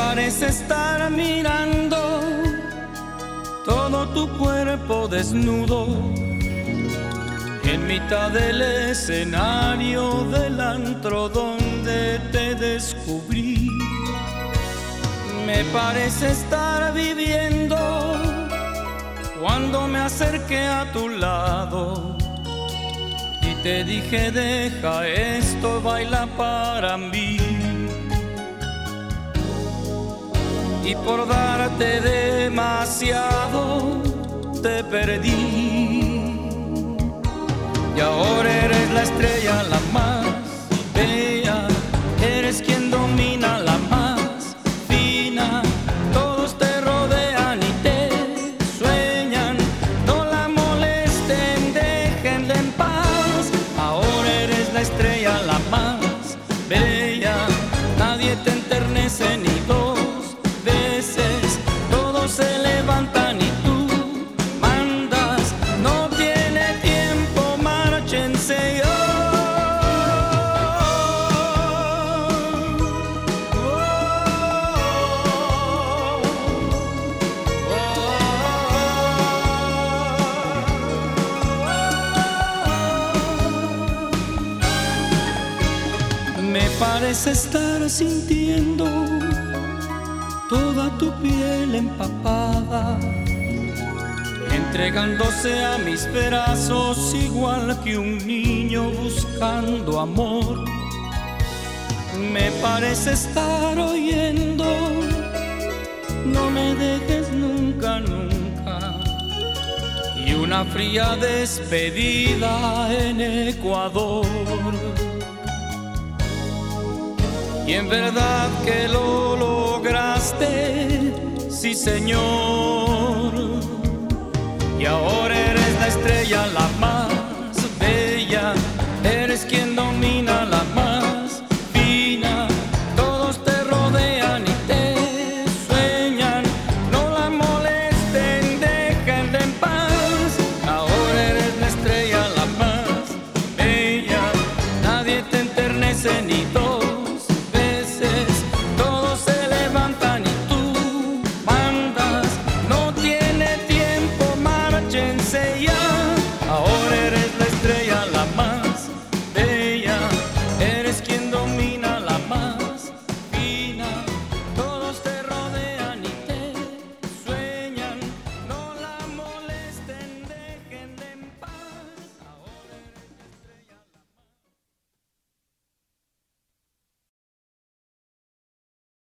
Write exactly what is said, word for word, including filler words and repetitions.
parece estar mirando todo tu cuerpo desnudo en mitad del escenario del antro donde te descubrí. Me parece estar viviendo cuando me acerqué a tu lado y te dije: deja esto, baila para mí. Y por darte demasiado te perdí. Y ahora eres la estrella, la más bella. Eres quien domina, la más fina. Todos te rodean y te sueñan. No la molesten, déjenla en paz. Ahora eres la estrella, la más bella. Nadie te enternece ni dos veces. Todos se levantan y tú mandas. No tiene tiempo, márchense. Oh, oh, oh, oh. Me parece estar sintiendo toda tu piel empapada, entregándose a mis brazos igual que un niño buscando amor. Me parece estar oyendo: no me dejes nunca, nunca. Y una fría despedida en Ecuador. Y en verdad que lo lograste, sí señor. Y ahora eres la estrella, la más bella. Eres quien domina, la más fina. Todos te rodean y te sueñan. No la molesten, déjenla en paz. Ahora eres la estrella, la más bella. Nadie te enternece ni dos. Todos se levantan y tú mandas. No tiene tiempo, márchense ya. Ahora